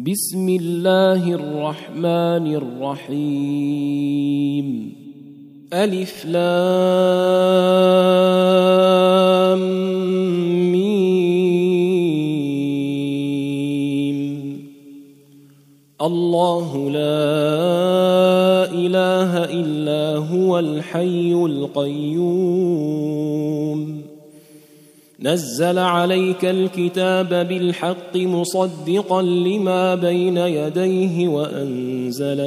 بسم الله الرحمن الرحيم ألف لام ميم الله لا إله إلا هو الحي القيوم نزل عليك الكتاب بالحق مصدقا لما بين يديه وأنزل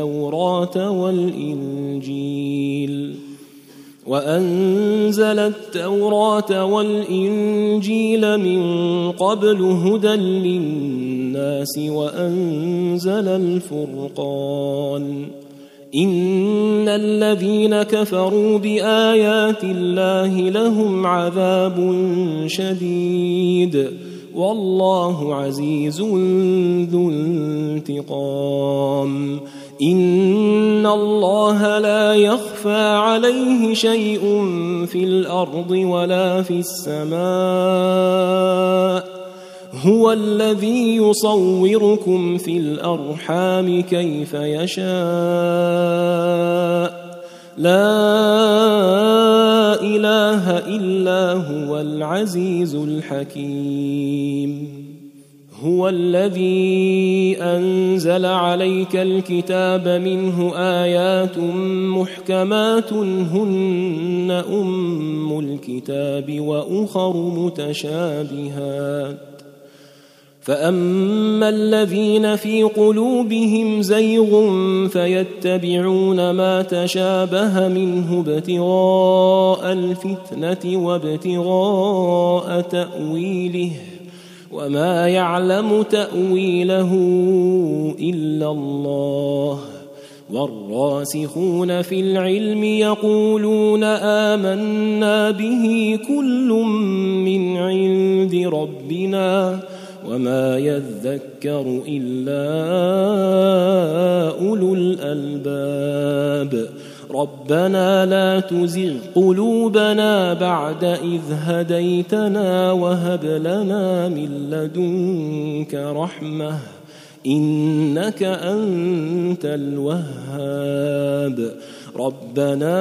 التوراة والإنجيل من قبل هدى للناس وأنزل الفرقان إن الذين كفروا بآيات الله لهم عذاب شديد والله عزيز ذو انتقام إن الله لا يخفى عليه شيء في الأرض ولا في السماء هو الذي يصوركم في الأرحام كيف يشاء لا إله إلا هو العزيز الحكيم هو الذي أنزل عليك الكتاب منه آيات محكمات هن أم الكتاب وأخر متشابهات فأما الذين في قلوبهم زيغ فيتبعون ما تشابه منه ابتغاء الفتنة وابتغاء تأويله وما يعلم تأويله إلا الله والراسخون في العلم يقولون آمنا به كل من عند ربنا وما يذكر إلا أولو الألباب ربنا لا تزغ قلوبنا بعد إذ هديتنا وهب لنا من لدنك رحمة إنك أنت الوهاب ربنا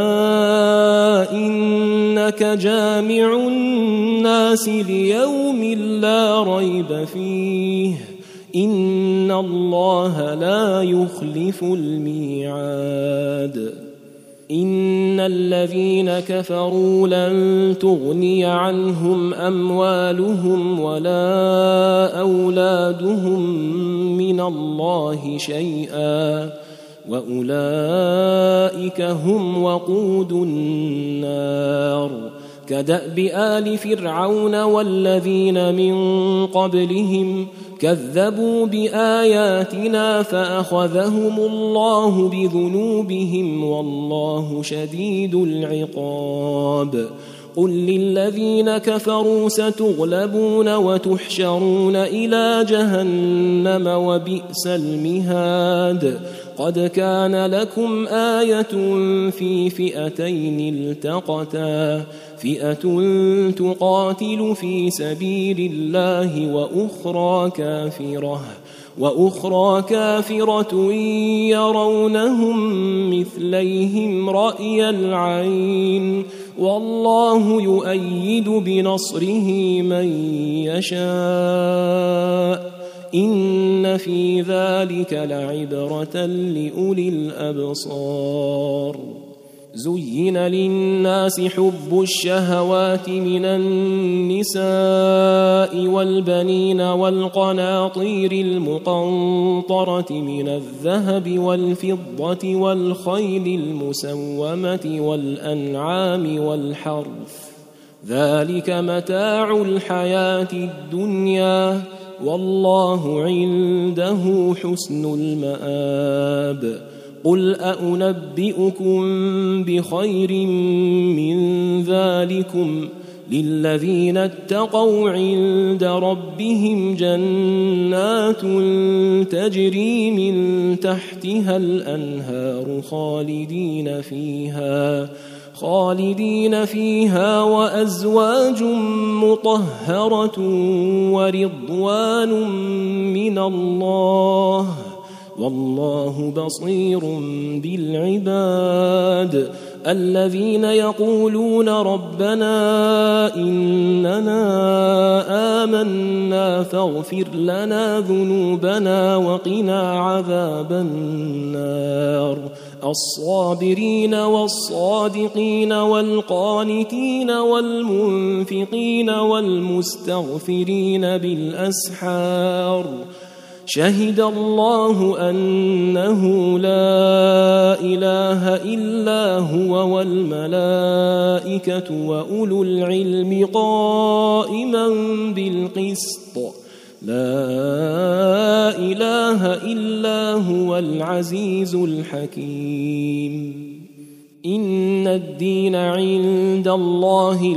إنك جامع الناس ليوم لا ريب فيه إن الله لا يخلف الميعاد إن الذين كفروا لن تغني عنهم أموالهم ولا أولادهم من الله شيئا وأولئك هم وقود النار كدأب آل فرعون والذين من قبلهم كذبوا بآياتنا فأخذهم الله بذنوبهم والله شديد العقاب قل للذين كفروا ستغلبون وتحشرون إلى جهنم وبئس المهاد قد كان لكم آية في فئتين التقتا فئة تقاتل في سبيل الله وأخرى كافرة يرونهم مثليهم رأي العين والله يؤيد بنصره من يشاء إن في ذلك لعبرة لأولي الأبصار زين للناس حب الشهوات من النساء والبنين والقناطير المقنطرة من الذهب والفضة والخيل المسومة والأنعام والحرث ذلك متاع الحياة الدنيا والله عنده حسن المآب قل أنبئكم بخير من ذلكم للذين اتقوا عند ربهم جنات تجري من تحتها الأنهار خالدين فيها وأزواج مطهرة ورضوان من الله والله بصير بالعباد الذين يقولون ربنا إننا آمنا فاغفر لنا ذنوبنا وقنا عذاب النار الصابرين والصادقين والقانتين والمنفقين والمستغفرين بالأسحار شهد الله أنه لا إله إلا هو والملائكة وأولو العلم قائما بالقسط لا إله إلا هو العزيز الحكيم إن الدين عند الله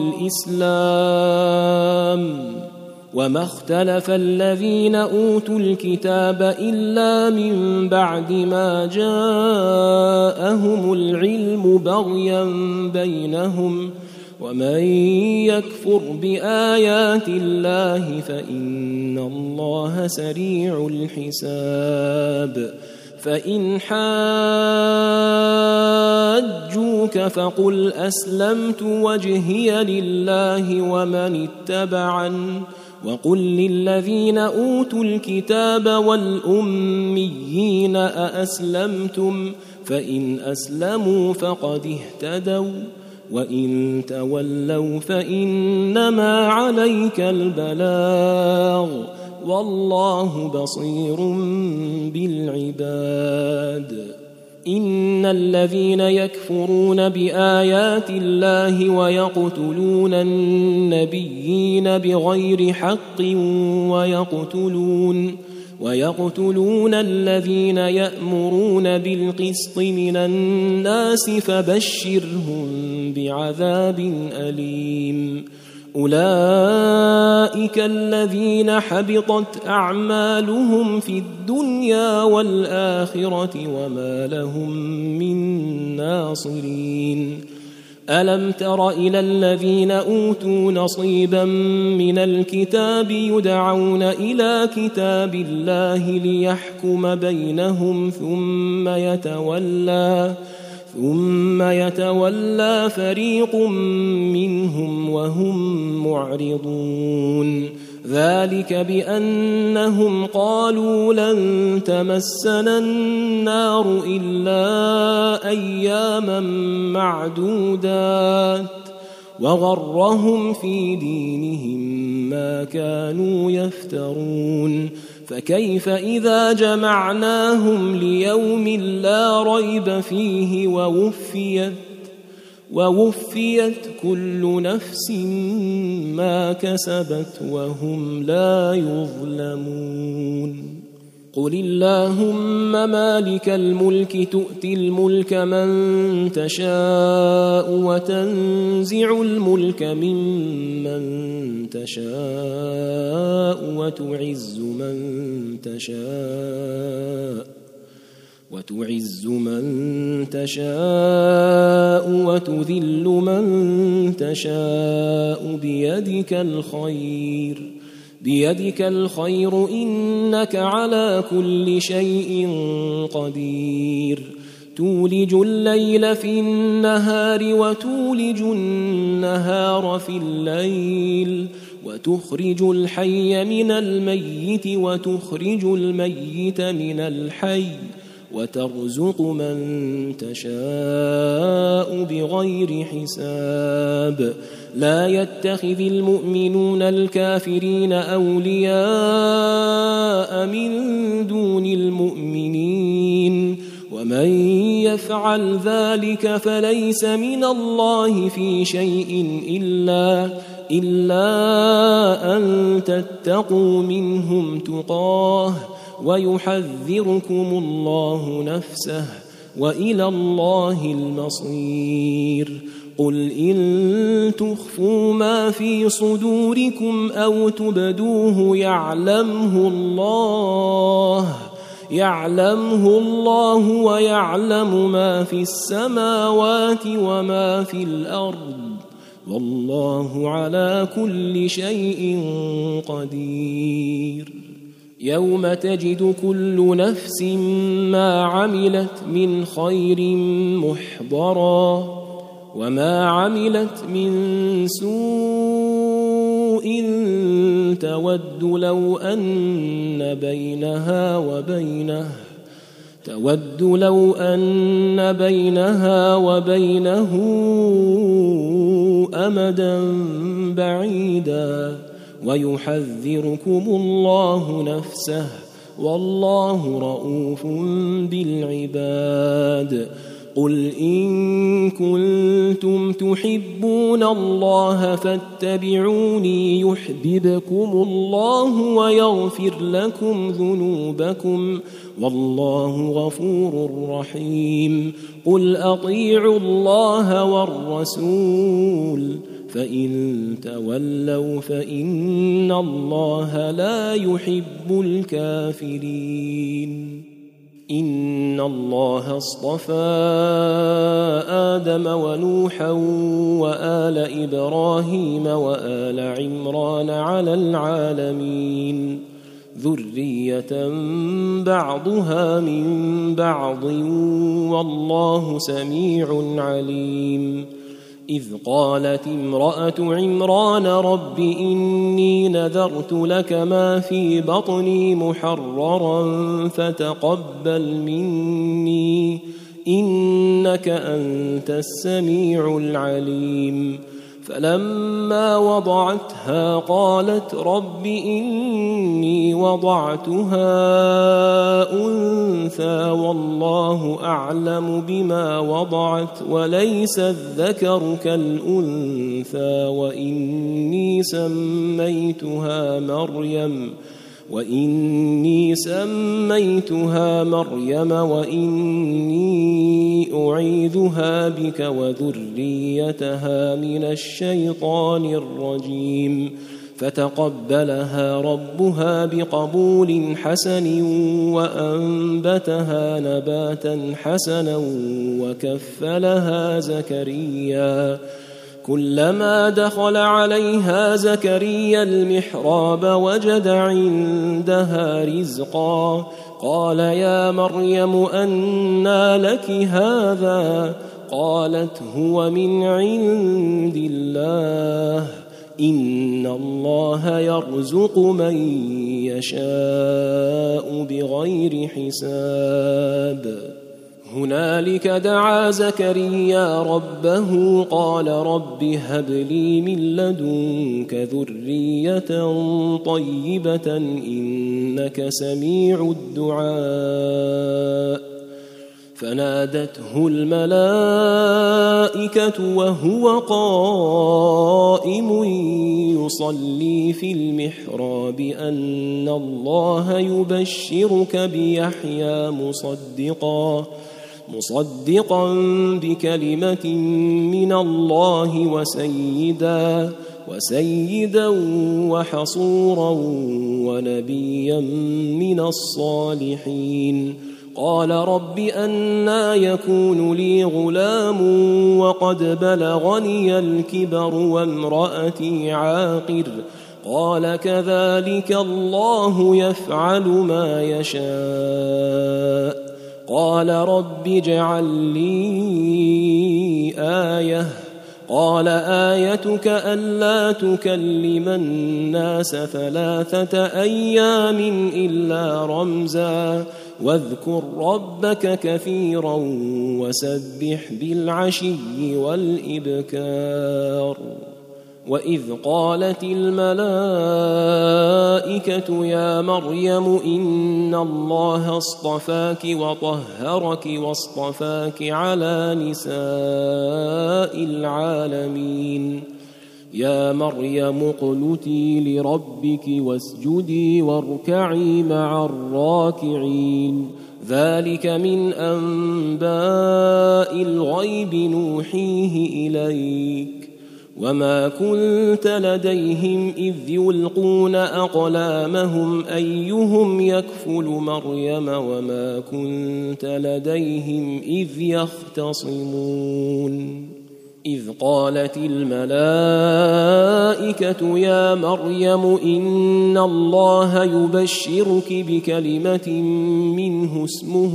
الإسلام وما اختلف الذين أوتوا الكتاب إلا من بعد ما جاءهم العلم بغيا بينهم ومن يكفر بآيات الله فإن الله سريع الحساب فإن حاجوك فقل أسلمت وجهي لله ومن اتبعني وقل للذين أوتوا الكتاب والأميين أأسلمتم فإن أسلموا فقد اهتدوا وإن تولوا فإنما عليك البلاغ والله بصير بالعباد إن الذين يكفرون بآيات الله ويقتلون النبيين بغير حق ويقتلون الذين يأمرون بالقسط من الناس فبشرهم بعذاب أليم أولئك الذين حبطت أعمالهم في الدنيا والآخرة وما لهم من ناصرين ألم تر إلى الذين أوتوا نصيبا من الكتاب يدعون إلى كتاب الله ليحكم بينهم ثم يتولى فريق منهم وهم معرضون ذلك بأنهم قالوا لن تمسنا النار إلا أياما معدودات وغرهم في دينهم ما كانوا يفترون فكيف إذا جمعناهم ليوم لا ريب فيه ووفيت كل نفس ما كسبت وهم لا يظلمون قل اللهم مالك الملك تؤتي الملك من تشاء وتنزع الملك ممن تشاء وتعز من تشاء وتذل من تشاء بيدك الخير إنك على كل شيء قدير تولج الليل في النهار وتولج النهار في الليل وتخرج الحي من الميت وتخرج الميت من الحي وترزق من تشاء بغير حساب لا يتخذ المؤمنون الكافرين أولياء من دون المؤمنين ومن يفعل ذلك فليس من الله في شيء إلا أن تتقوا منهم تقاه ويحذركم الله نفسه وإلى الله المصير قل إن تخفوا ما في صدوركم أو تبدوه يعلمه الله ويعلم ما في السماوات وما في الأرض والله على كل شيء قدير. يوم تجد كل نفس ما عملت من خير محضرا وما عملت من سوء تود لو أن بينها وبينه أمدا بعيدا ويحذركم الله نفسه والله رؤوف بالعباد. قل إن كنتم تحبون الله فاتبعوني يحببكم الله ويغفر لكم ذنوبكم والله غفور رحيم. قل أطيعوا الله والرسول فإن تولوا فإن الله لا يحب الكافرين. إن الله اصطفى آدم ونوحا وآل إبراهيم وآل عمران على العالمين ذرية بعضها من بعض والله سميع عليم. إذ قالت امرأة عمران رب إني نذرت لك ما في بطني محررا فتقبل مني إنك أنت السميع العليم. فلما وضعتها قالت رب إني وضعتها أنثى والله أعلم بما وضعت وليس الذكر كالأنثى وإني سميتها مريم وإني أعيذها بك وذريتها من الشيطان الرجيم. فتقبلها ربها بقبول حسن وأنبتها نباتا حسنا وكفلها زكريا. كلما دخل عليها زكريا المحراب وجد عندها رزقا قال يا مريم أنى لك هذا قالت هو من عند الله إن الله يرزق من يشاء بغير حساب. هنالك دعا زكريا ربه قال رب هب لي من لدنك ذرية طيبة إنك سميع الدعاء. فنادته الملائكة وهو قائم يصلي في المحراب أن الله يبشرك بيحيى مصدقا بكلمة من الله وسيدا وحصورا ونبيا من الصالحين. قال رب أنى يكون لي غلام وقد بلغني الكبر وامرأتي عاقر قال كذلك الله يفعل ما يشاء. قال رب اجعل لي آية قال آيتك ألا تكلم الناس 3 أيام إلا رمزا واذكر ربك كثيرا وسبح بالعشي والإبكار. وإذ قالت الملائكة يا مريم إن الله اصطفاك وطهرك واصطفاك على نساء العالمين. يا مريم اقنتي لربك واسجدي واركعي مع الراكعين. ذلك من أنباء الغيب نوحيه إليك وما كنت لديهم إذ يلقون أقلامهم أيهم يكفل مريم وما كنت لديهم إذ يختصمون إذ قالت الملائكة يا مريم إن الله يبشرك بكلمة منه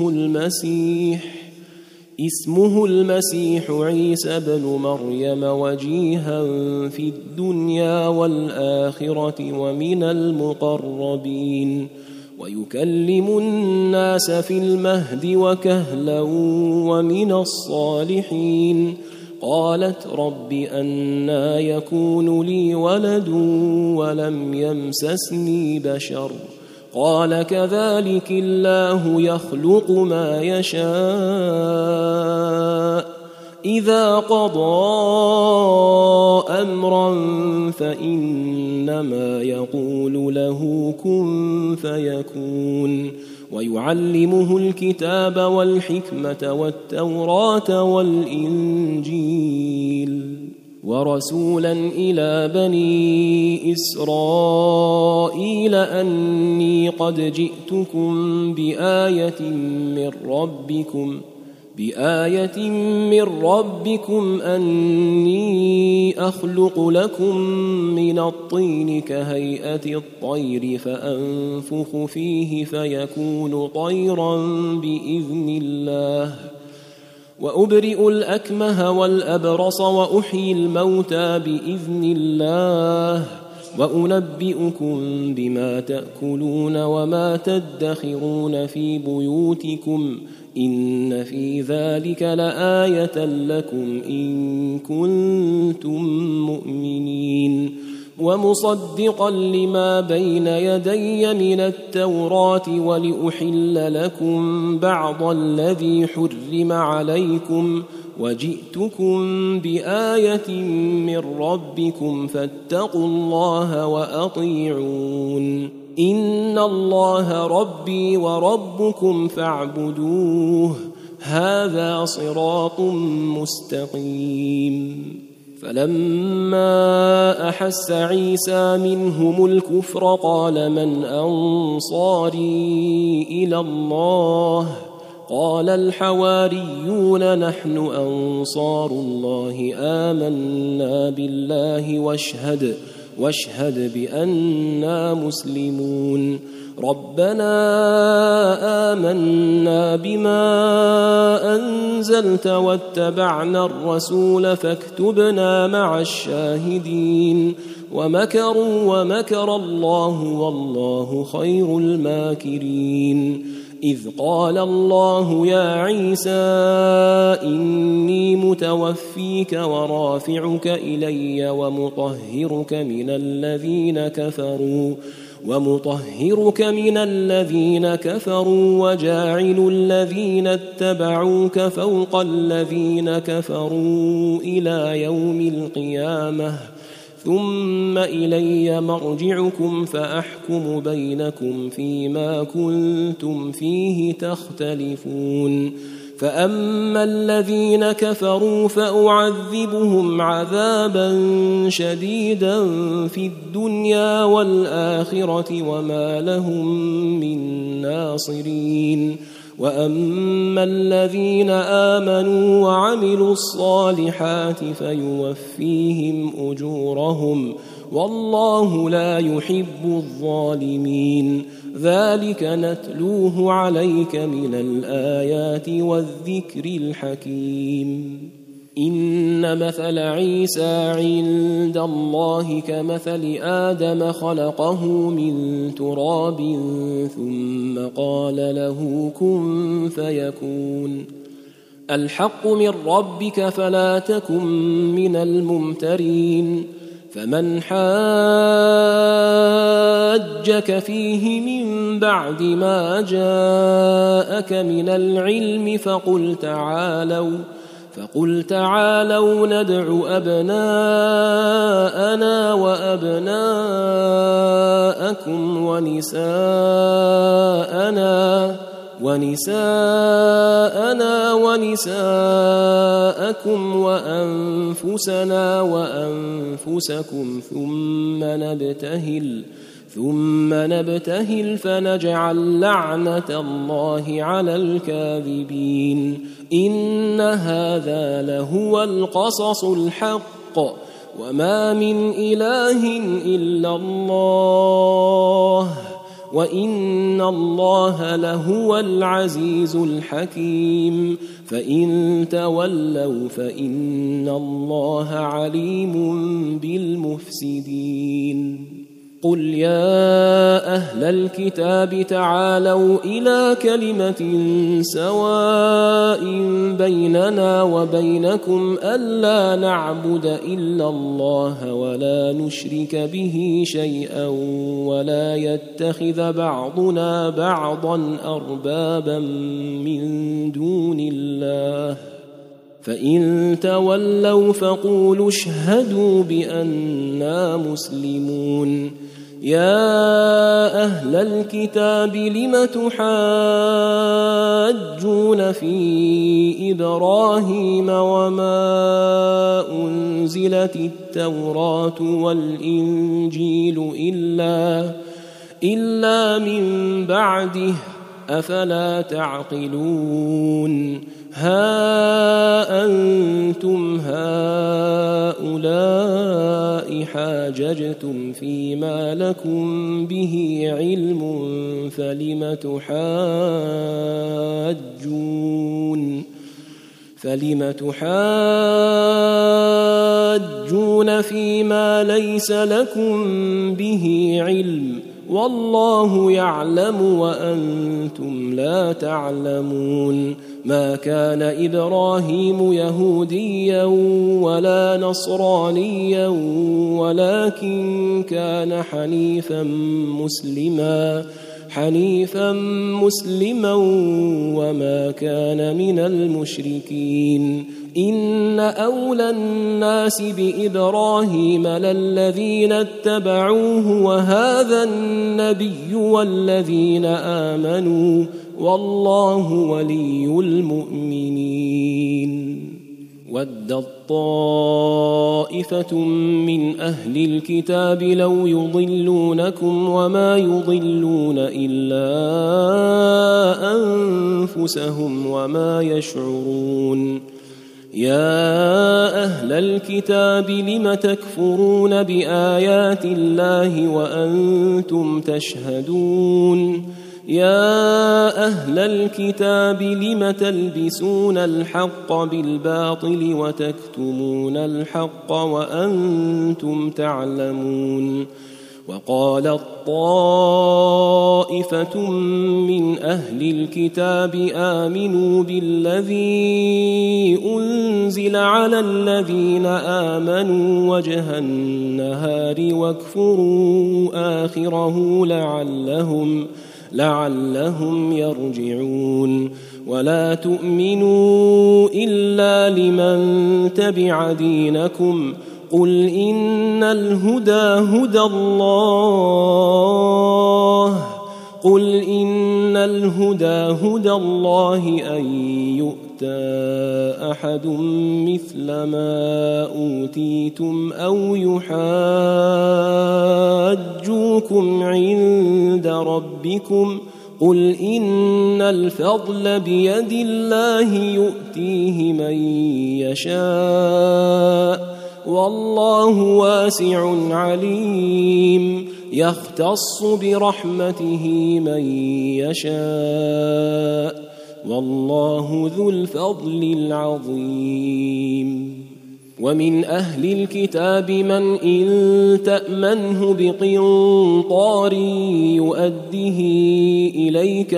اسمه المسيح عيسى بن مريم وجيها في الدنيا والآخرة ومن المقربين ويكلم الناس في المهد وكهلا ومن الصالحين قالت رب أنى يكون لي ولد ولم يمسسني بشر قال كذلك الله يخلق ما يشاء إذا قضى أمرا فإنما يقول له كن فيكون ويعلمه الكتاب والحكمة والتوراة والإنجيل ورسولا إلى بني إسرائيل أني قد جئتكم بآية من ربكم أني أخلق لكم من الطين كهيئة الطير فأنفخ فيه فيكون طيرا بإذن الله وأبرئ الأكمه والأبرص وأحيي الموتى بإذن الله وأنبئكم بما تأكلون وما تدخرون في بيوتكم إن في ذلك لآية لكم إن كنتم مؤمنين ومصدقا لما بين يدي من التوراة ولأحل لكم بعض الذي حرم عليكم وجئتكم بآية من ربكم فاتقوا الله وأطيعون إن الله ربي وربكم فاعبدوه هذا صراط مستقيم فلما أحس عيسى منهم الكفر قال من أنصاري إلى الله قال الحواريون نحن أنصار الله آمنا بالله واشهد بأننا مسلمون ربنا آمنا بما أنزلت واتبعنا الرسول فاكتبنا مع الشاهدين ومكروا ومكر الله والله خير الماكرين إذ قال الله يا عيسى إني متوفيك ورافعك إلي ومطهرك من الذين كفروا وجاعل الذين اتبعوك فوق الذين كفروا إلى يوم القيامة ثم إلي مرجعكم فأحكم بينكم فيما كنتم فيه تختلفون فأما الذين كفروا فأعذبهم عذابا شديدا في الدنيا والآخرة وما لهم من ناصرين وأما الذين آمنوا وعملوا الصالحات فيوفيهم أجورهم والله لا يحب الظالمين ذلك نتلوه عليك من الآيات والذكر الحكيم إن مثل عيسى عند الله كمثل آدم خلقه من تراب ثم قال له كن فيكون الحق من ربك فلا تكن من الممترين فمن حاجك فيه من بعد ما جاءك من العلم فقل تعالوا ندع أبناءنا ونساءنا ونساءكم وأنفسنا وأنفسكم ثم نبتهل فنجعل لعنة الله على الكاذبين إن هذا لهو القصص الحق وما من إله إلا الله وإن الله لهو العزيز الحكيم فإن تولوا فإن الله عليم بالمفسدين قل يا أهل الكتاب تعالوا إلى كلمة سواء بيننا وبينكم ألا نعبد إلا الله ولا نشرك به شيئا ولا يتخذ بعضنا بعضا أربابا من دون الله فإن تولوا فقولوا اشهدوا بأننا مسلمون يا أهل الكتاب لم تحاجون في إبراهيم وما أنزلت التوراة والإنجيل إلا من بعده أفلا تعقلون ها أنتم هؤلاء حاججتم فيما لكم به علم فلم تحاجون فيما ليس لكم به علم والله يعلم وأنتم لا تعلمون ما كان إبراهيم يهوديا ولا نصرانيا ولكن كان حنيفا مسلما وما كان من المشركين إن أولى الناس بإبراهيم للذين اتبعوه وهذا النبي والذين آمنوا والله ولي المؤمنين ودت طائفة من أهل الكتاب لو يضلونكم وما يضلون إلا أنفسهم وما يشعرون يا أهل الكتاب لم تكفرون بآيات الله وأنتم تشهدون يا أهل الكتاب لم تلبسون الحق بالباطل وتكتمون الحق وأنتم تعلمون وقالت طائفة من أهل الكتاب آمنوا بالذي أنزل على الذين آمنوا وجه النهار واكفروا آخره لعلهم يرجعون ولا تؤمنوا إلا لمن تبع دينكم قل إن الهدى هدى الله أن يؤتى أحد مثل ما أوتيتم أو يحاجوكم عند ربكم قل إن الفضل بيد الله يؤتيه من يشاء والله واسع عليم يختص برحمته من يشاء والله ذو الفضل العظيم ومن أهل الكتاب من إن تأمنه بقنطار يؤده إليك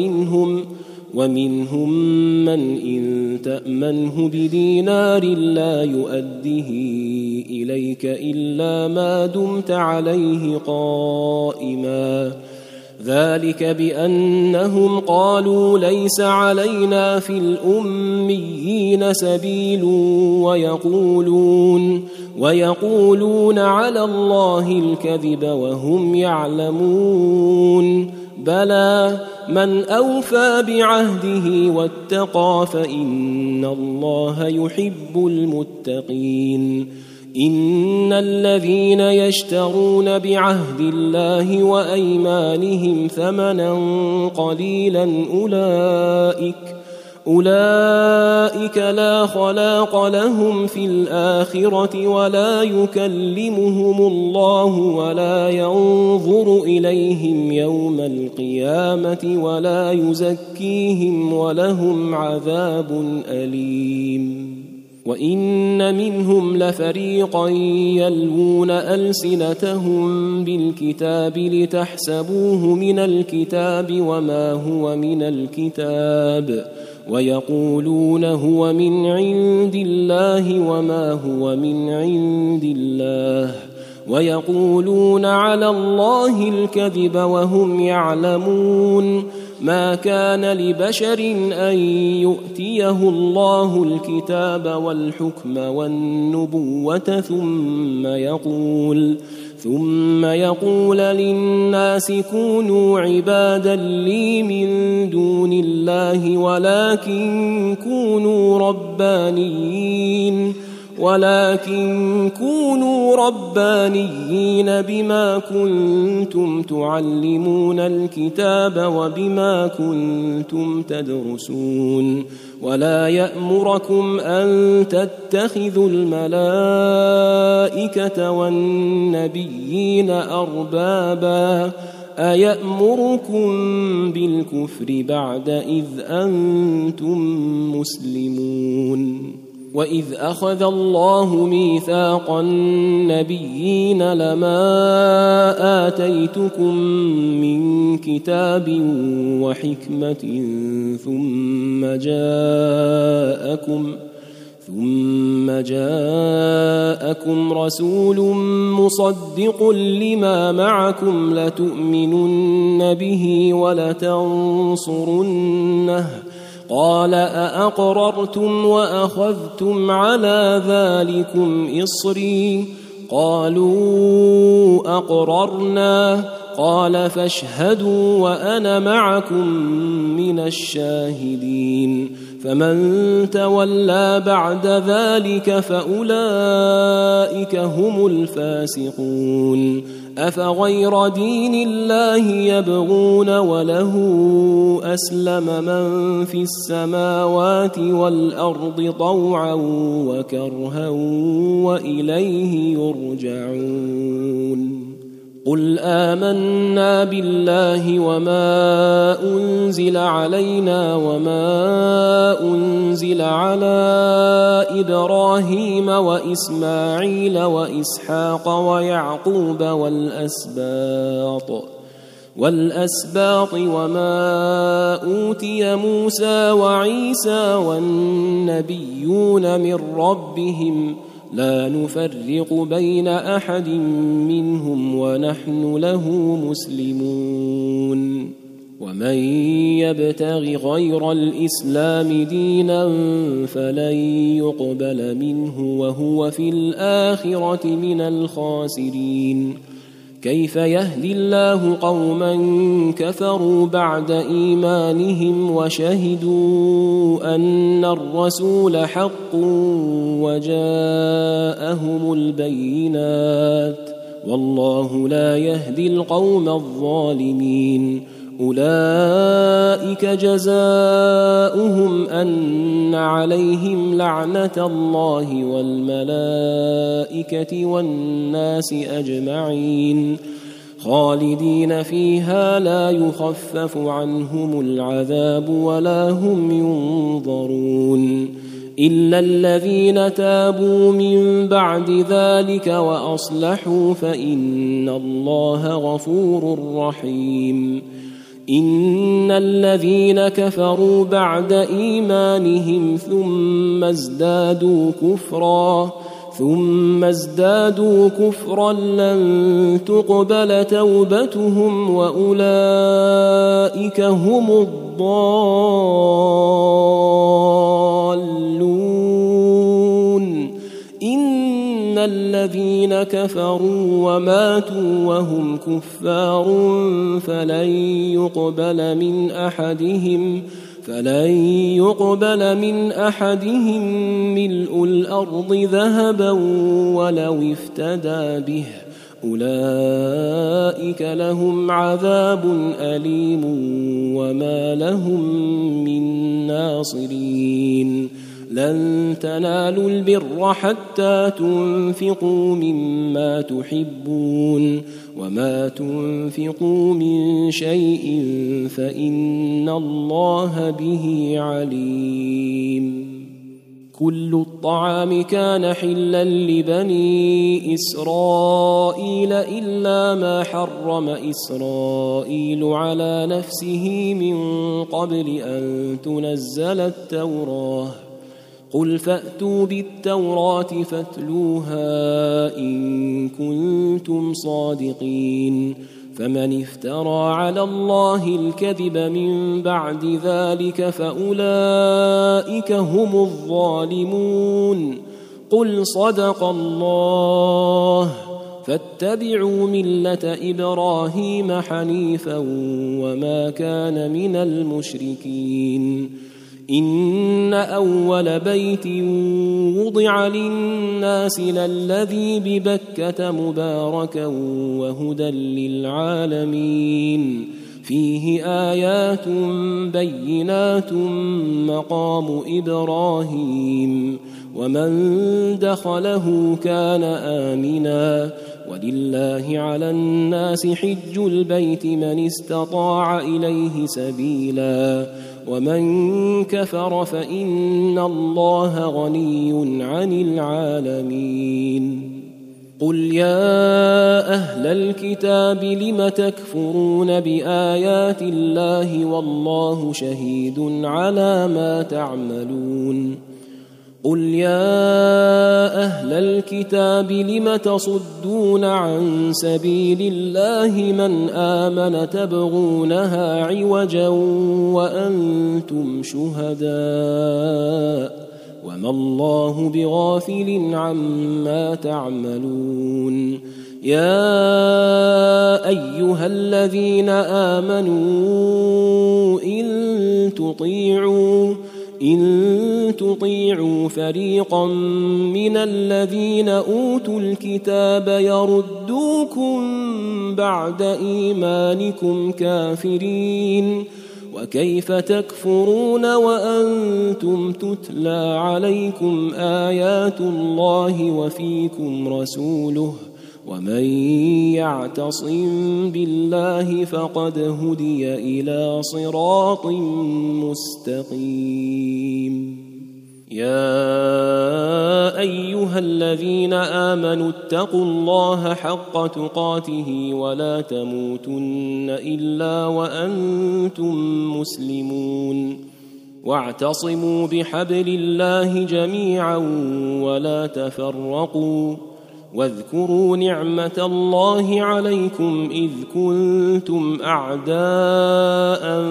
ومنهم من إن تأمنه بدينار لا يؤده إليك إلا ما دمت عليه قائما ذلك بأنهم قالوا ليس علينا في الأميين سبيل ويقولون على الله الكذب وهم يعلمون بلى من أوفى بعهده واتقى فإن الله يحب المتقين إن الذين يشترون بعهد الله وأيمانهم ثمنا قليلا أولئك لا خلاق لهم في الآخرة ولا يكلمهم الله ولا ينظر إليهم يوم القيامة ولا يزكيهم ولهم عذاب أليم وإن منهم لفريقا يلوون ألسنتهم بالكتاب لتحسبوه من الكتاب وما هو من الكتاب ويقولون هو من عند الله وما هو من عند الله ويقولون على الله الكذب وهم يعلمون ما كان لبشر أن يؤتيه الله الكتاب والحكم والنبوة ثم يقول للناس كونوا عبادا لي من دون الله ولكن كونوا ربانيين بما كنتم تعلمون الكتاب وبما كنتم تدرسون ولا يأمركم أن تتخذوا الملائكة والنبيين أربابا أيأمركم بالكفر بعد إذ أنتم مسلمون وإذ أخذ الله ميثاق النبيين لما آتيتكم من كتاب وحكمة ثم جاءكم رسول مصدق لما معكم لتؤمنن به ولتنصرنه قال أأقررتم وأخذتم على ذلكم إصري قالوا أقررنا قال فاشهدوا وأنا معكم من الشاهدين فمن تولى بعد ذلك فأولئك هم الفاسقون أفغير دين الله يبغون وله أسلم من في السماوات والأرض طوعا وكرها وإليه يرجعون قل آمنا بالله وما أنزل علينا وما أنزل على إبراهيم وإسماعيل وإسحاق ويعقوب والأسباط وما أوتي موسى وعيسى والنبيون من ربهم لا نفرق بين أحد منهم ونحن له مسلمون ومن يبتغ غير الإسلام دينا فلن يقبل منه وهو في الآخرة من الخاسرين كيف يهدي الله قوما كفروا بعد إيمانهم وشهدوا أن الرسول حق وجاءهم البينات والله لا يهدي القوم الظالمين أولئك جزاؤهم أن عليهم لعنة الله والملائكة والناس أجمعين خالدين فيها لا يخفف عنهم العذاب ولا هم ينظرون إلا الذين تابوا من بعد ذلك وأصلحوا فإن الله غفور رحيم إن الذين كفروا بعد إيمانهم ثم ازدادوا كفرا لن تقبل توبتهم وأولئك هم الضالون إن الذين كفروا وماتوا وهم كفار فلن يقبل من أحدهم ملء الأرض ذهبا ولو افتدى به أولئك لهم عذاب أليم وما لهم من ناصرين لن تنالوا البر حتى تنفقوا مما تحبون وما تنفقوا من شيء فإن الله به عليم كل الطعام كان حلا لبني إسرائيل إلا ما حرم إسرائيل على نفسه من قبل أن تنزل التوراة قل فأتوا بالتوراة فاتلوها إن كنتم صادقين فمن افترى على الله الكذب من بعد ذلك فأولئك هم الظالمون قل صدق الله فاتبعوا ملة إبراهيم حنيفا وما كان من المشركين إن أول بيت وضع للناس للذي ببكة مباركا وهدى للعالمين فيه آيات بينات مقام إبراهيم ومن دخله كان آمنا ولله على الناس حج البيت من استطاع إليه سبيلا ومن كفر فإن الله غني عن العالمين قل يا أهل الكتاب لم تكفرون بآيات الله والله شهيد على ما تعملون قل يا أهل الكتاب لم تصدون عن سبيل الله من آمن تبغونها عوجا وأنتم شهداء وما الله بغافل عما تعملون يا أيها الذين آمنوا إن تطيعوا فريقا من الذين أوتوا الكتاب يردوكم بعد إيمانكم كافرين وكيف تكفرون وأنتم تتلى عليكم آيات الله وفيكم رسوله ومن يعتصم بالله فقد هدي إلى صراط مستقيم يا أيها الذين آمنوا اتقوا الله حق تقاته ولا تموتن إلا وأنتم مسلمون واعتصموا بحبل الله جميعا ولا تفرقوا واذكروا نعمة الله عليكم إذ كنتم أعداء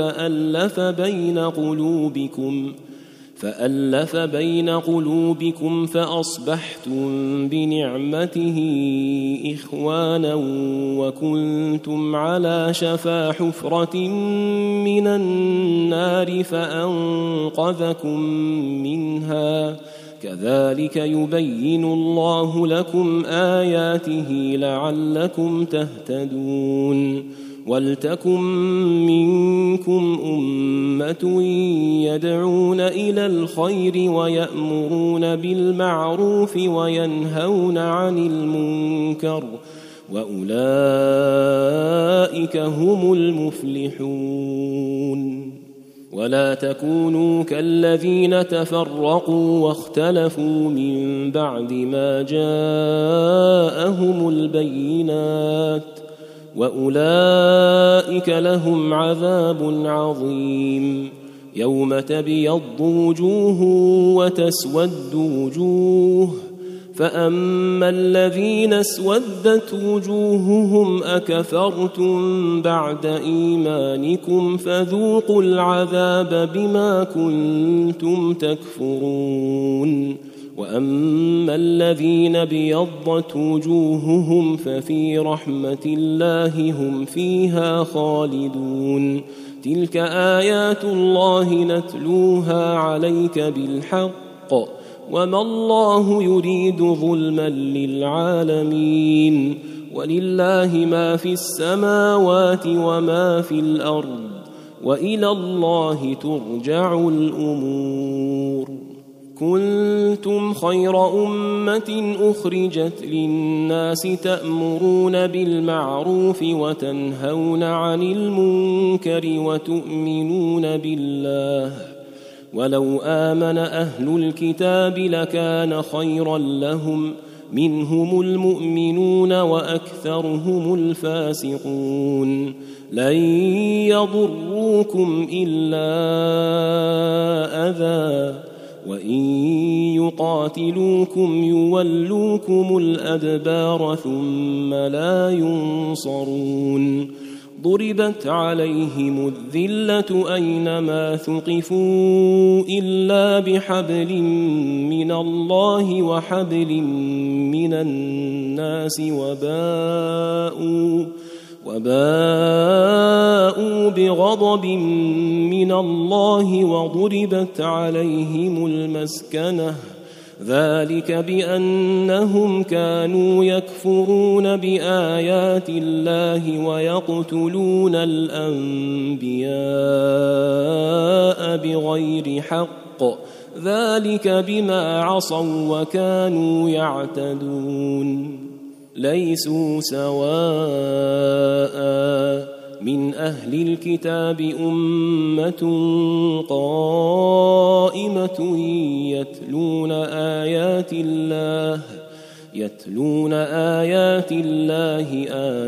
فألف بين قلوبكم فأصبحتم بنعمته إخوانا وكنتم على شفا حفرة من النار فأنقذكم منها كذلك يبين الله لكم آياته لعلكم تهتدون ولتكن منكم أمة يدعون إلى الخير ويأمرون بالمعروف وينهون عن المنكر وأولئك هم المفلحون ولا تكونوا كالذين تفرقوا واختلفوا من بعد ما جاءهم البينات وأولئك لهم عذاب عظيم يوم تبيض وجوه وتسود وجوه فأما الذين اسودت وجوههم أكفرتم بعد إيمانكم فذوقوا العذاب بما كنتم تكفرون وأما الذين ابيضت وجوههم ففي رحمة الله هم فيها خالدون. تلك آيات الله نتلوها عليك بالحق وما الله يريد ظلما للعالمين ولله ما في السماوات وما في الأرض وإلى الله ترجع الأمور. كنتم خير أمة أخرجت للناس تأمرون بالمعروف وتنهون عن المنكر وتؤمنون بالله ولو آمن أهل الكتاب لكان خيرا لهم منهم المؤمنون وأكثرهم الفاسقون. لن يضروكم إلا أذى وإن يقاتلوكم يولوكم الأدبار ثم لا ينصرون. ضربت عليهم الذلة أينما ثقفوا إلا بحبل من الله وحبل من الناس وباءوا بغضب من الله وضربت عليهم المسكنة ذلك بأنهم كانوا يكفرون بآيات الله ويقتلون الأنبياء بغير حق ذلك بما عصوا وكانوا يعتدون. ليسوا سواء من أهل الكتاب أمة قائمة يتلون آيات الله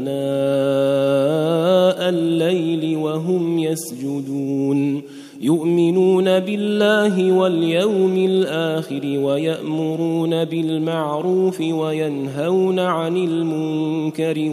آناء الليل وهم يسجدون يؤمنون بالله واليوم الآخر ويأمرون بالمعروف وينهون عن المنكر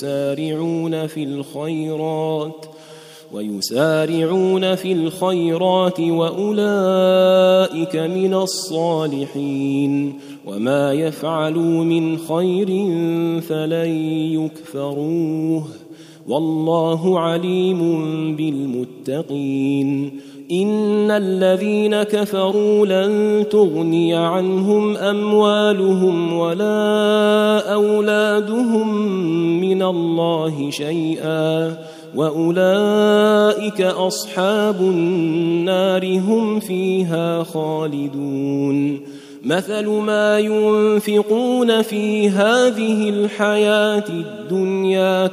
ويسارعون في الخيرات وأولئك من الصالحين وما يفعلوا من خير فلن يكفروه والله عليم بالمتقين. إن الذين كفروا لن تغني عنهم أموالهم ولا أولادهم من الله شيئا وأولئك أصحاب النار هم فيها خالدون. مثل ما ينفقون في هذه الحياة الدنيا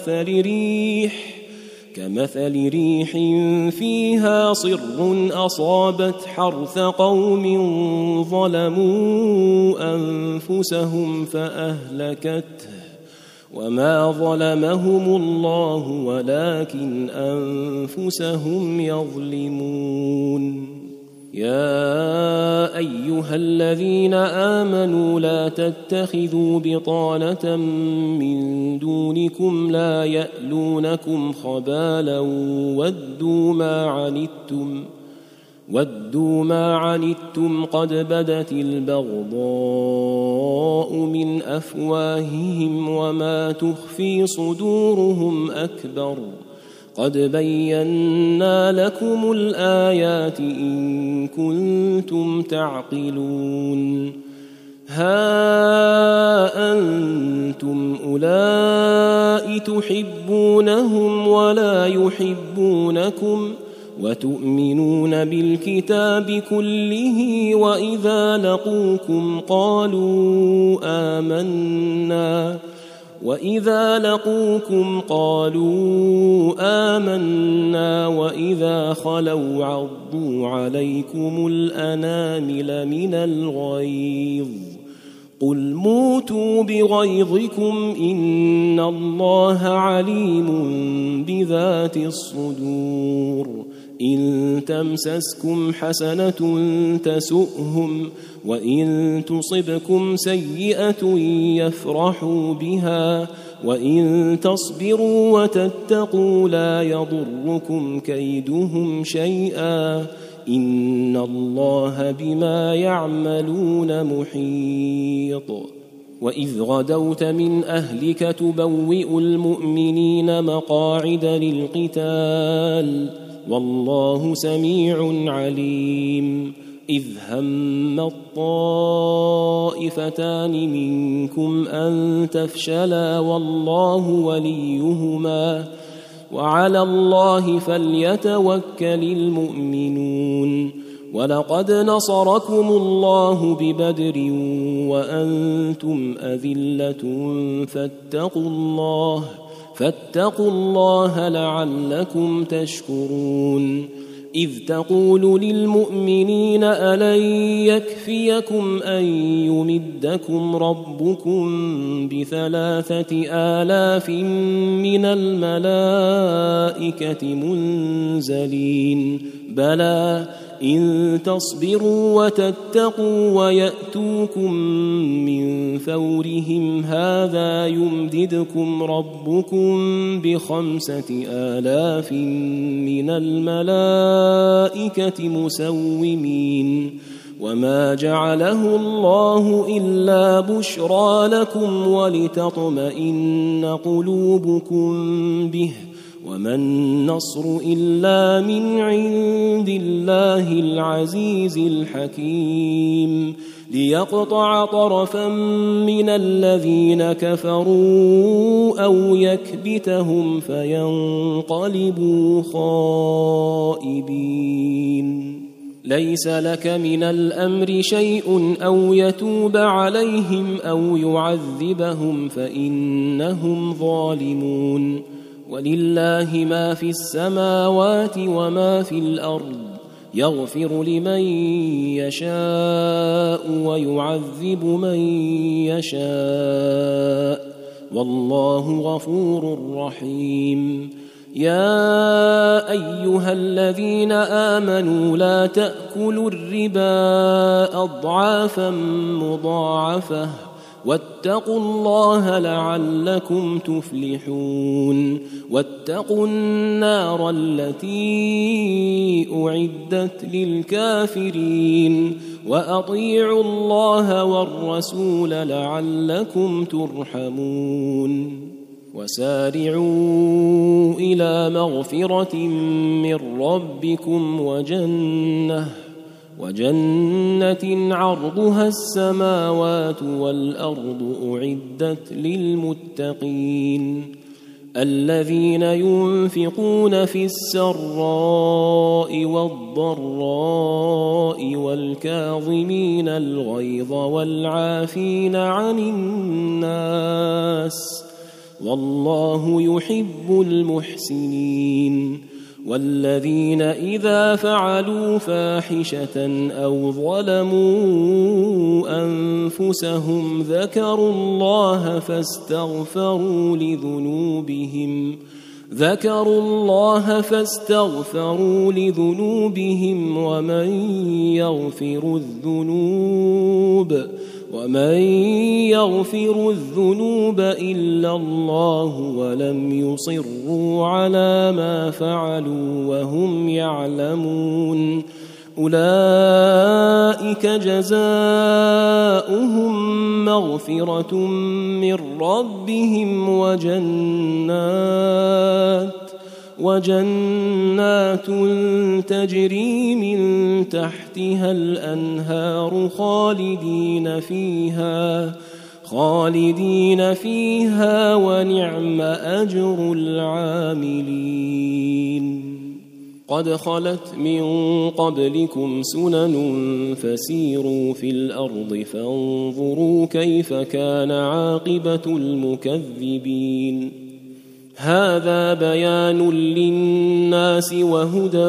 كمثل ريح فيها صر أصابت حرث قوم ظلموا أنفسهم فأهلكته وما ظلمهم الله ولكن أنفسهم يظلمون. يا أيها الذين آمنوا لا تتخذوا بطانة من دونكم لا يألونكم خبالا ودوا ما عنتم قد بدت البغضاء من أفواههم وما تخفي صدورهم أكبر قد بينا لكم الآيات إن كنتم تعقلون. ها أنتم أولئك تحبونهم ولا يحبونكم وتؤمنون بالكتاب كله وإذا لقوكم قالوا آمنا وإذا خلوا عضوا عليكم الأنامل من الغيظ قل موتوا بغيظكم إن الله عليم بذات الصدور. إن تمسسكم حسنة تسؤهم وإن تصبكم سيئة يفرحوا بها وإن تصبروا وتتقوا لا يضركم كيدهم شيئا إن الله بما يعملون محيط وإذ غدوت من أهلك تبوئ المؤمنين مقاعد للقتال والله سميع عليم إذ هم الطائفتان منكم أن تفشلا والله وليهما وعلى الله فليتوكل المؤمنون ولقد نصركم الله ببدر وأنتم أذلة فاتقوا الله لعلكم تشكرون إذ تقول للمؤمنين ألن يكفيكم أن يمدكم ربكم ب3,000 من الملائكة منزلين بلى إن تصبروا وتتقوا ويأتوكم من فورهم هذا يمددكم ربكم ب5,000 من الملائكة مسومين وما جعله الله إلا بشرى لكم ولتطمئن قلوبكم به وما النصر إلا من عند الله العزيز الحكيم ليقطع طرفا من الذين كفروا أو يكبتهم فينقلبوا خائبين ليس لك من الأمر شيء أو يتوب عليهم أو يعذبهم فإنهم ظالمون ولله ما في السماوات وما في الأرض يغفر لمن يشاء ويعذب من يشاء والله غفور رحيم يا أيها الذين آمنوا لا تأكلوا الربا أضعافا مضاعفة واتقوا الله لعلكم تفلحون واتقوا النار التي أعدت للكافرين وأطيعوا الله والرسول لعلكم ترحمون وسارعوا إلى مغفرة من ربكم وجنة عرضها السماوات والأرض أعدت للمتقين الذين ينفقون في السراء والضراء والكاظمين الغيظ والعافين عن الناس والله يحب المحسنين والذين إذا فعلوا فاحشة أو ظلموا أنفسهم ذكروا الله فاستغفروا لذنوبهم ومن يغفر الذنوب إلا الله ولم يصروا على ما فعلوا وهم يعلمون أولئك جزاؤهم مغفرة من ربهم وجنات تجري من تحتها الأنهار خالدين فيها ونعم أجر العاملين قد خلت من قبلكم سنن فسيروا في الأرض فانظروا كيف كان عاقبة المكذبين هذا بيان للناس وهدى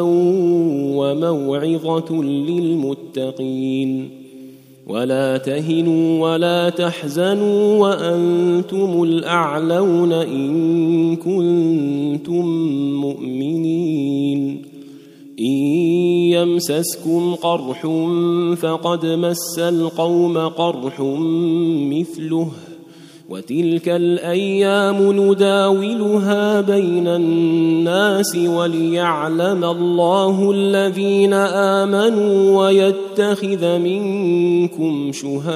وموعظة للمتقين ولا تهنوا ولا تحزنوا وأنتم الأعلون إن كنتم مؤمنين إن يمسسكم قرح فقد مس القوم قرح مثله وتلك الأيام نداولها بين الناس وليعلم الله الذين آمنوا ويتخذ منكم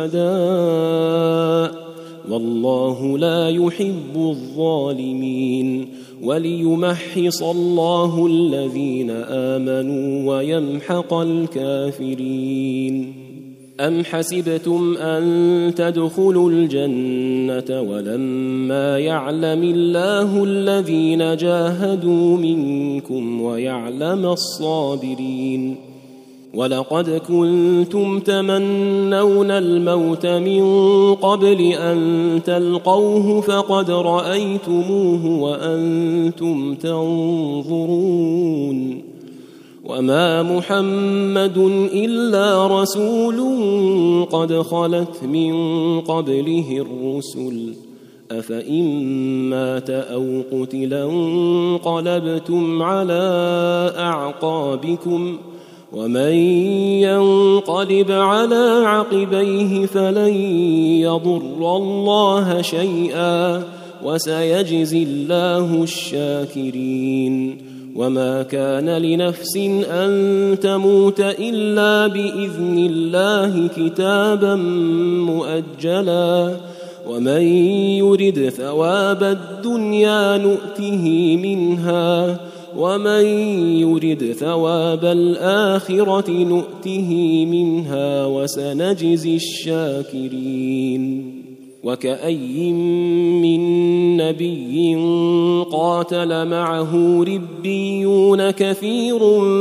شهداء والله لا يحب الظالمين وليمحص الله الذين آمنوا ويمحق الكافرين. أم حسبتم أن تدخلوا الجنة ولما يعلم الله الذين جاهدوا منكم ويعلم الصابرين؟ ولقد كنتم تمنون الموت من قبل أن تلقوه فقد رأيتموه وأنتم تنظرون. وما محمد إلا رسول قد خلت من قبله الرسل أفإن مات أو قتلا انقلبتم على أعقابكم ومن ينقلب على عقبيه فلن يضر الله شيئا وسيجزي الله الشاكرين. وما كان لنفس أن تموت إلا بإذن الله كتابا مؤجلا ومن يرد ثواب الدنيا نؤته منها ومن يرد ثواب الآخرة نؤته منها وسنجزي الشاكرين. وكأي من نبي قاتل معه ربيون كثير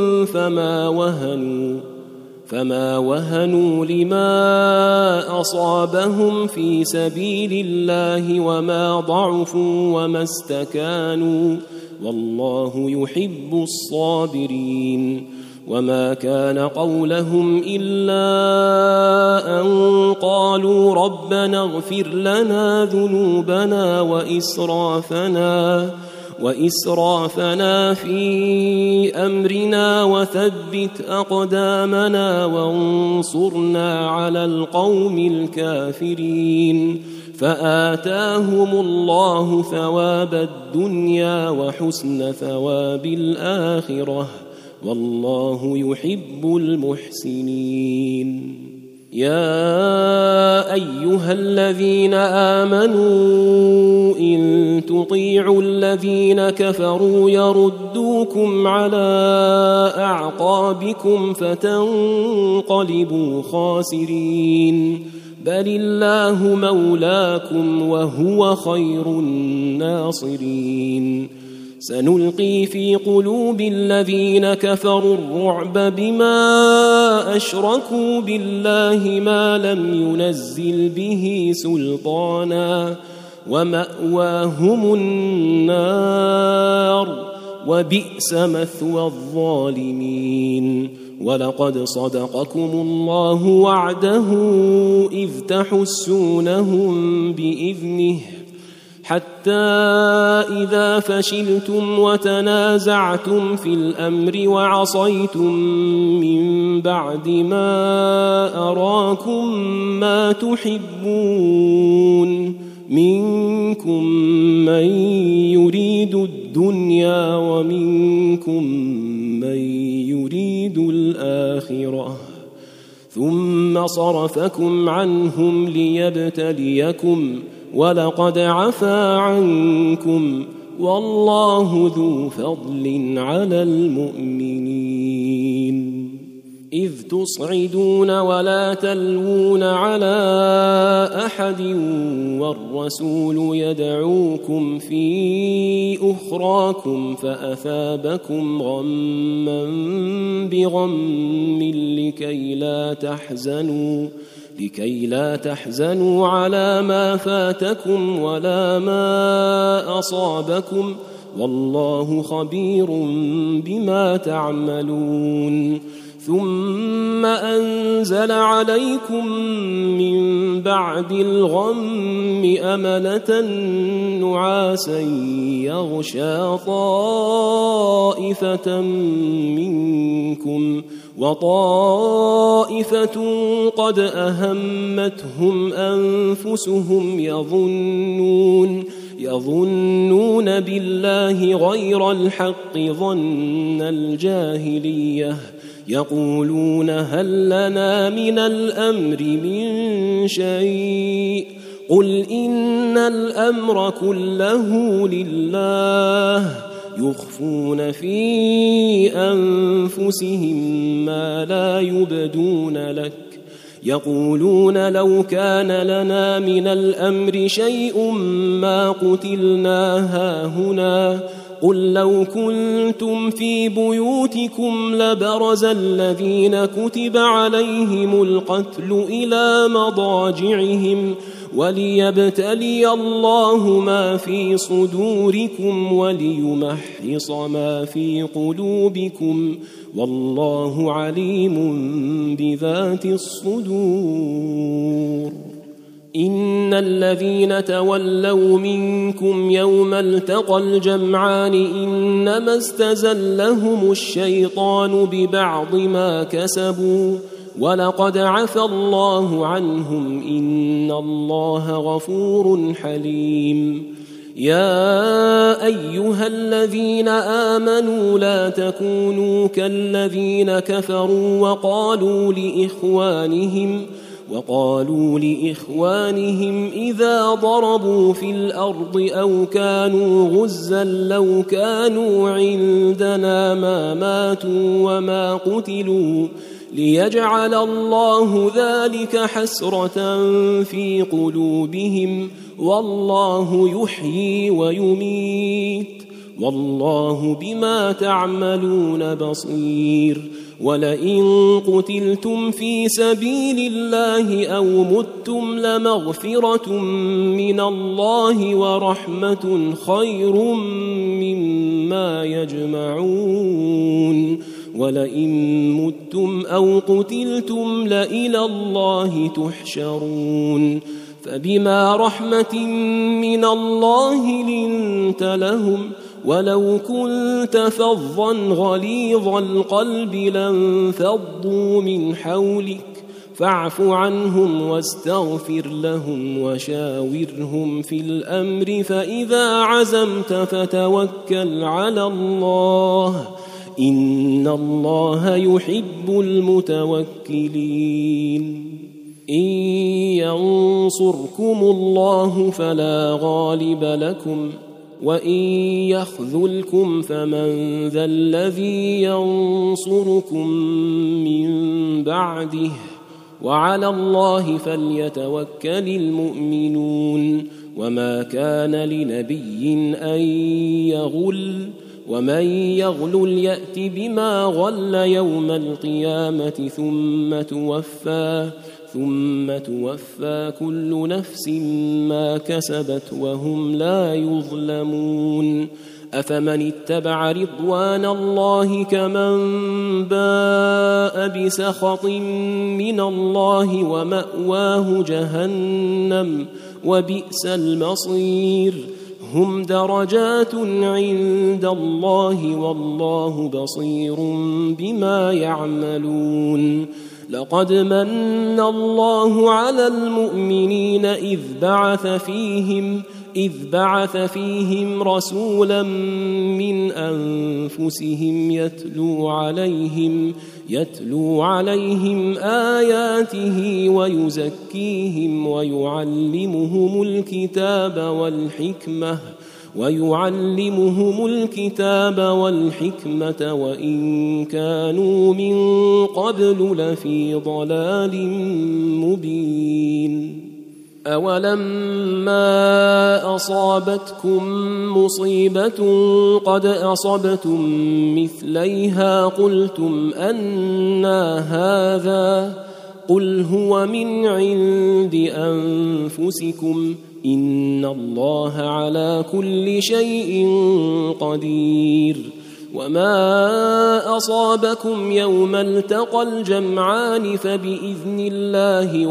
فما وهنوا لما أصابهم في سبيل الله وما ضعفوا وما استكانوا والله يحب الصابرين. وما كان قولهم إلا أن قالوا ربنا اغفر لنا ذنوبنا وإسرافنا في أمرنا وثبت أقدامنا وانصرنا على القوم الكافرين. فآتاهم الله ثواب الدنيا وحسن ثواب الآخرة والله يحب المحسنين. يا أيها الذين آمنوا إن تطيعوا الذين كفروا يردوكم على أعقابكم فتنقلبوا خاسرين بل الله مولاكم وهو خير الناصرين. سنلقي في قلوب الذين كفروا الرعب بما أشركوا بالله ما لم ينزل به سلطانا ومأواهم النار وبئس مثوى الظالمين. ولقد صدقكم الله وعده إذ تحسونهم بإذنه حتى إذا فشلتم وتنازعتم في الأمر وعصيتم من بعد ما أراكم ما تحبون منكم من يريد الدنيا ومنكم من يريد الآخرة ثم صرفكم عنهم ليبتليكم ولقد عفا عنكم والله ذو فضل على المؤمنين. إذ تصعدون ولا تلوون على أحد والرسول يدعوكم في أخراكم فأثابكم غما بغم لكي لا تحزنوا على ما فاتكم ولا ما أصابكم والله خبير بما تعملون. ثم أنزل عليكم من بعد الغم أمنة نعاسا يغشى طائفة منكم وطائفة قد أهمتهم أنفسهم يظنون بالله غير الحق ظن الجاهلية يقولون هل لنا من الأمر من شيء قل إن الأمر كله لله يخفون في أنفسهم ما لا يبدون لك يقولون لو كان لنا من الأمر شيء ما قتلنا هاهنا قل لو كنتم في بيوتكم لبرز الذين كتب عليهم القتل إلى مضاجعهم وليبتلي الله ما في صدوركم وليمحص ما في قلوبكم والله عليم بذات الصدور. إن الذين تولوا منكم يوم التقى الجمعان إنما استزلهم الشيطان ببعض ما كسبوا ولقد عفى الله عنهم إن الله غفور حليم. يا أيها الذين آمنوا لا تكونوا كالذين كفروا وقالوا لإخوانهم إذا ضربوا في الأرض أو كانوا غزا لو كانوا عندنا ما ماتوا وما قتلوا ليجعل الله ذلك حسرة في قلوبهم والله يحيي ويميت والله بما تعملون بصير. ولئن قتلتم في سبيل الله أو متم لمغفرة من الله ورحمة خير مما يجمعون. ولئن متم أو قتلتم لإلى الله تحشرون. فبما رحمة من الله لنت لهم ولو كنت فظا غليظ القلب لانفضوا من حولك فاعف عنهم واستغفر لهم وشاورهم في الأمر فإذا عزمت فتوكل على الله إن الله يحب المتوكلين. إن ينصركم الله فلا غالب لكم وإن يخذلكم فمن ذا الذي ينصركم من بعده وعلى الله فليتوكل المؤمنون. وما كان لنبي أن يغل ومن يغلل يأت بما غل يوم القيامة ثم توفى كل نفس ما كسبت وهم لا يظلمون. أفمن اتبع رضوان الله كمن باء بسخط من الله ومأواه جهنم وبئس المصير. هم درجات عند الله والله بصير بما يعملون. لقد من الله على المؤمنين إذ بعث فيهم رسولا من أنفسهم يتلو عليهم آياته ويزكيهم ويعلمهم الكتاب والحكمة وإن كانوا من قبل لفي ضلال مبين. أولما أصابتكم مصيبة قد أصبتم مثليها قلتم أنى هذا قل هو من عند أنفسكم إن الله على كل شيء قدير. وما أصابكم يوم التقى الجمعان فبإذن الله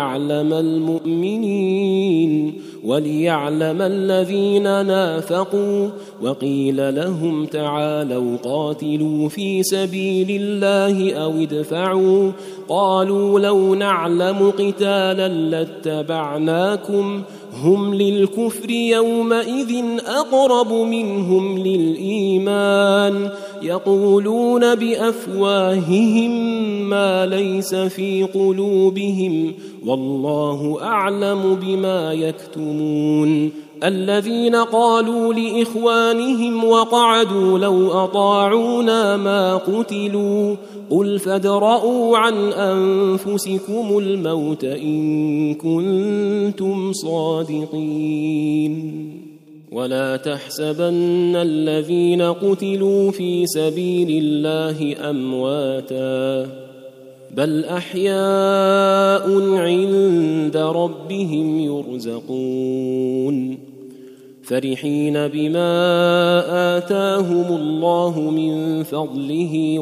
وليعلم الذين نافقوا. وقيل لهم تعالوا قاتلوا في سبيل الله أو ادفعوا. قالوا لو نعلم قتالا لاتبعناكم هم للكفر يومئذ أقرب منهم للإيمان يقولون بأفواههم ما ليس في قلوبهم والله أعلم بما يكتمون. الذين قالوا لإخوانهم وقعدوا لو أطاعونا ما قتلوا قل فادرءوا عن أنفسكم الموت إن كنتم صادقين. ولا تحسبن الذين قتلوا في سبيل الله أمواتا بل أحياء عند ربهم يرزقون فرحين بما آتاهم الله من فضله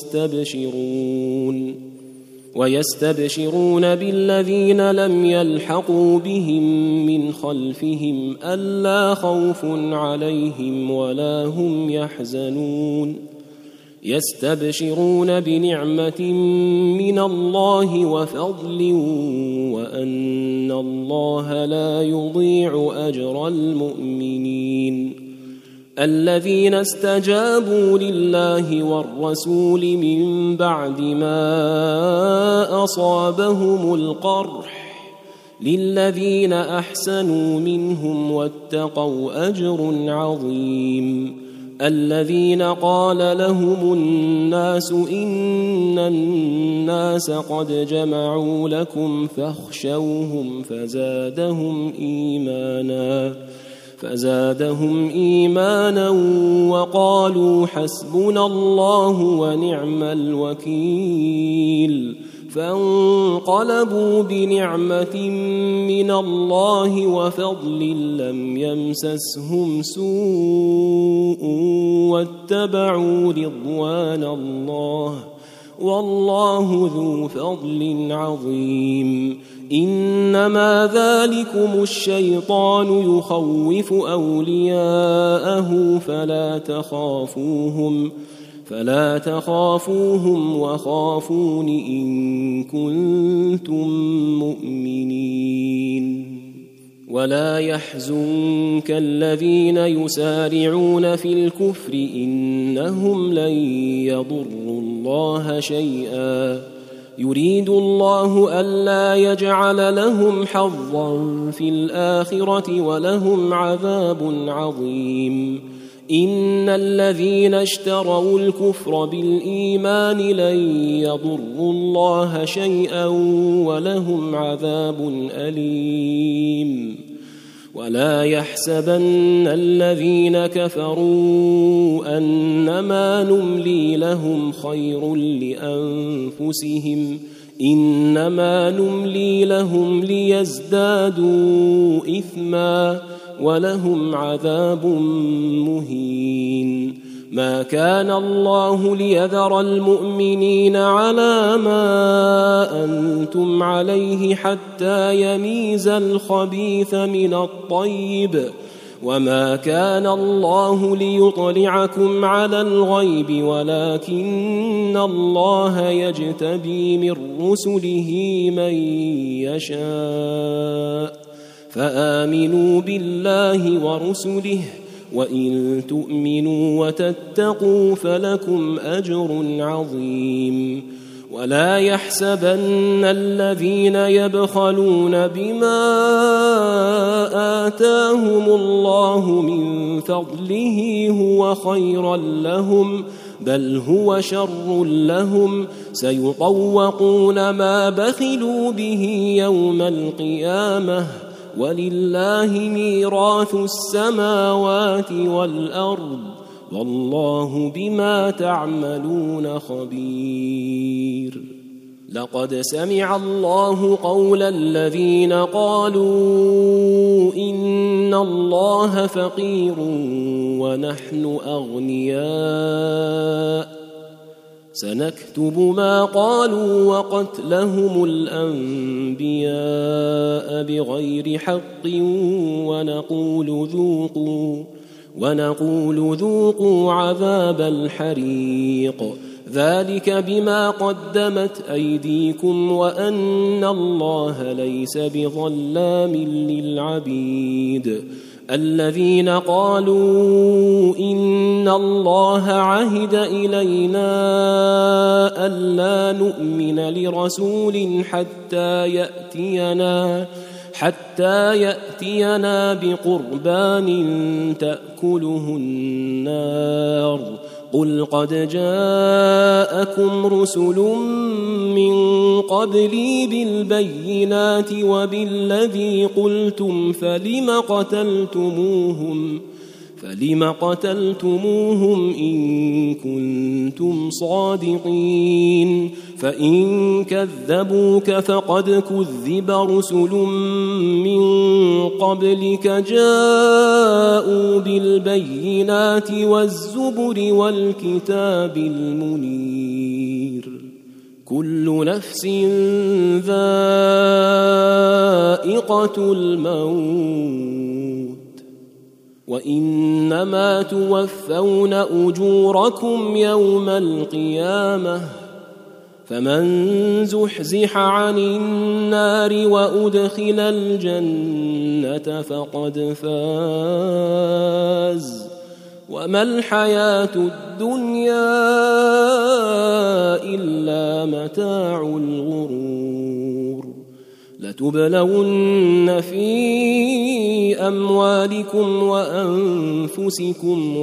ويستبشرون بالذين لم يلحقوا بهم من خلفهم ألا خوف عليهم ولا هم يحزنون يستبشرون بنعمة من الله وفضل وأن الله لا يضيع أجر المؤمنين. الذين استجابوا لله والرسول من بعد ما أصابهم القرح للذين أحسنوا منهم واتقوا أجر عظيم. الذين قال لهم الناس إن الناس قد جمعوا لكم فاخشوهم فزادهم إيمانا وقالوا حسبنا الله ونعم الوكيل. فانقلبوا بنعمة من الله وفضل لم يمسسهم سوء واتبعوا رضوان الله والله ذو فضل عظيم. إنما ذلكم الشيطان يخوف أولياءه فلا تخافوهم وخافون إن كنتم مؤمنين. ولا يحزنك الذين يسارعون في الكفر إنهم لن يضروا الله شيئا يريد الله ألا يجعل لهم حظا في الآخرة ولهم عذاب عظيم. إن الذين اشتروا الكفر بالإيمان لن يضروا الله شيئا ولهم عذاب أليم. ولا يحسبن الذين كفروا أنما نملي لهم خير لأنفسهم إنما نملي لهم ليزدادوا إثما ولهم عذاب مهين. ما كان الله ليذر المؤمنين على ما أنتم عليه حتى يميز الخبيث من الطيب وما كان الله ليطلعكم على الغيب ولكن الله يجتبي من رسله من يشاء فآمنوا بالله ورسله وإن تؤمنوا وتتقوا فلكم أجر عظيم. ولا يحسبن الذين يبخلون بما آتاهم الله من فضله هو خيرا لهم بل هو شر لهم سيطوقون ما بخلوا به يوم القيامة ولله ميراث السماوات والأرض والله بما تعملون خبير. لقد سمع الله قول الذين قالوا إن الله فقير ونحن أغنياء سنكتب ما قالوا وقتلهم الأنبياء بغير حق ونقول ذوقوا عذاب الحريق ذلك بما قدمت أيديكم وأن الله ليس بظلام للعبيد الذين قالوا إن الله عهد إلينا ألا نؤمن لرسول حتى يأتينا بقربان تأكله النار قل قد جاءكم رسل من قبلي بالبينات وبالذي قلتم فلم قتلتموهم إن كنتم صادقين فإن كذبوك فقد كذب رسل من قبلك جاءوا بالبينات والزبر والكتاب المنير كل نفس ذائقة الموت وإنما توفون أجوركم يوم القيامة فمن زحزح عن النار وأدخل الجنة فقد فاز وما الحياة الدنيا إلا متاع الغرور لتبلون في أموالكم وأنفسكم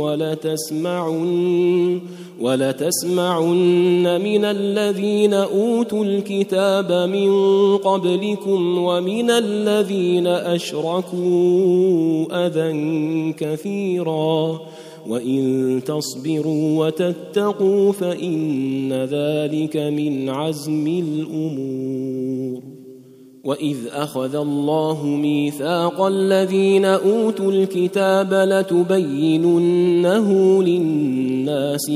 ولتسمعن من الذين أوتوا الكتاب من قبلكم ومن الذين أشركوا أذى كثيرا وإن تصبروا وتتقوا فإن ذلك من عزم الأمور وإذ أخذ الله ميثاق الذين أوتوا الكتاب لتبيننه للناس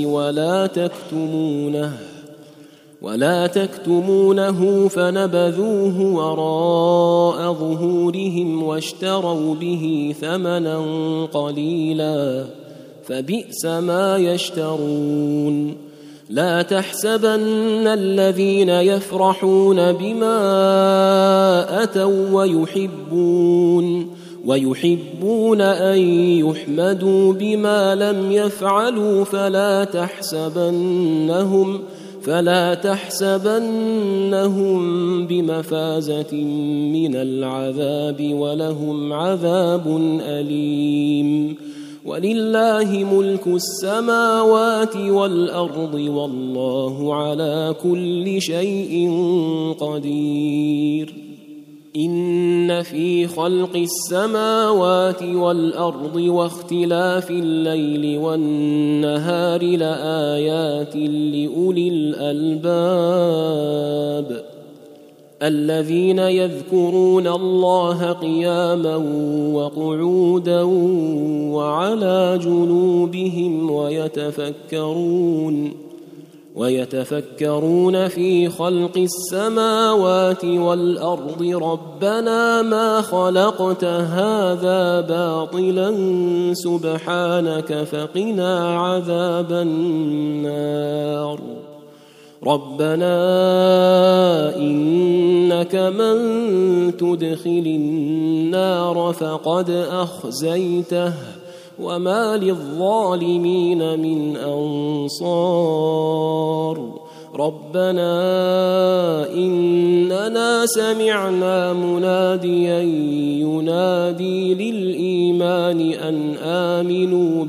ولا تكتمونه فنبذوه وراء ظهورهم واشتروا به ثمنا قليلا فبئس ما يشترون لا تحسبن الذين يفرحون بما أتوا ويحبون أن يحمدوا بما لم يفعلوا فلا تحسبنهم بمفازة من العذاب ولهم عذاب أليم ولله ملك السماوات والأرض والله على كل شيء قدير إن في خلق السماوات والأرض واختلاف الليل والنهار لآيات لأولي الألباب الذين يذكرون الله قياما وقعودا وعلى جنوبهم ويتفكرون في خلق السماوات والأرض ربنا ما خلقت هذا باطلا سبحانك فقنا عذاب النار ربنا إنك من تدخل النار فقد أخزيته وما للظالمين من أنصار ربنا إننا سمعنا مناديا ينادي للإيمان أن آمنوا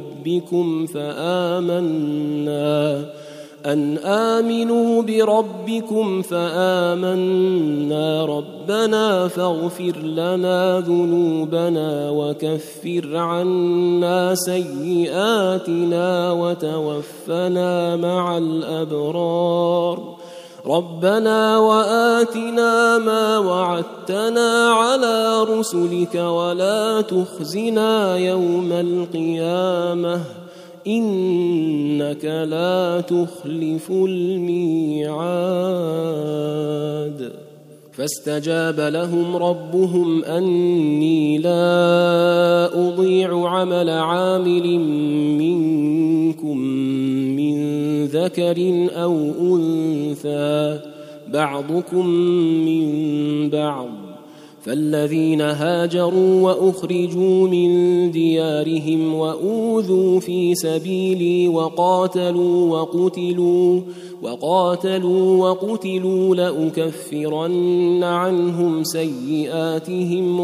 بربكم فآمنا ربنا فاغفر لنا ذنوبنا وكفر عنا سيئاتنا وتوفنا مع الأبرار ربنا وآتنا ما وعدتنا على رسلك ولا تخزنا يوم القيامة إنك لا تخلف الميعاد فاستجاب لهم ربهم أني لا أضيع عمل عامل منكم من ذكر أو أنثى بعضكم من بعض فالذين هاجروا وأخرجوا من ديارهم وأوذوا في سبيلي وقاتلوا وقتلوا لأكفرن عنهم سيئاتهم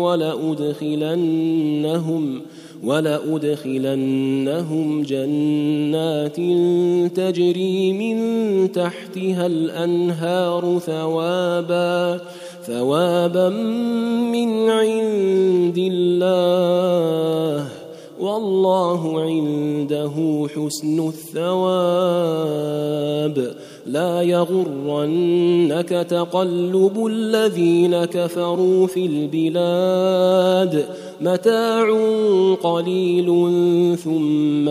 ولأدخلنهم جنات تجري من تحتها الأنهار ثوابا من عند الله والله عنده حسن الثواب لا يغرنك تقلب الذين كفروا في البلاد متاع قليل ثم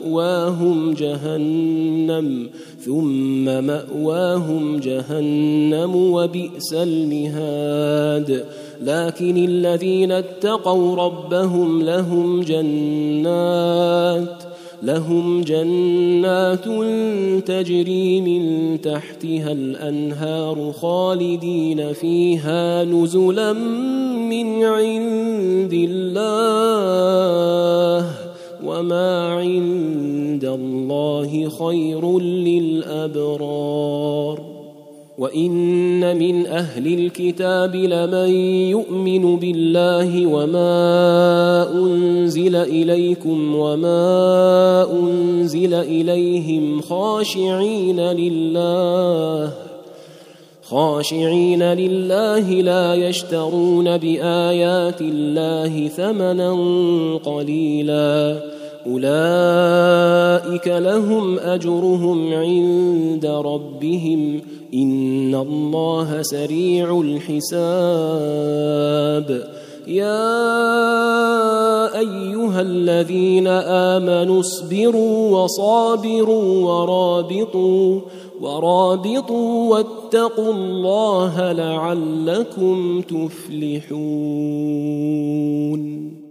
مأواهم جهنم وبئس المهاد لكن الذين اتقوا ربهم لهم جنات تجري من تحتها الأنهار خالدين فيها نزلا من عند الله وما عند الله خير للأبرار وإن من أهل الكتاب لمن يؤمن بالله وما أنزل إليكم وما أنزل إليهم خاشعين لله لا يشترون بآيات الله ثمنا قليلا أولئك لهم أجرهم عند ربهم إن الله سريع الحساب يا أيها الذين آمنوا اصبروا وصابروا ورابطوا واتقوا الله لعلكم تفلحون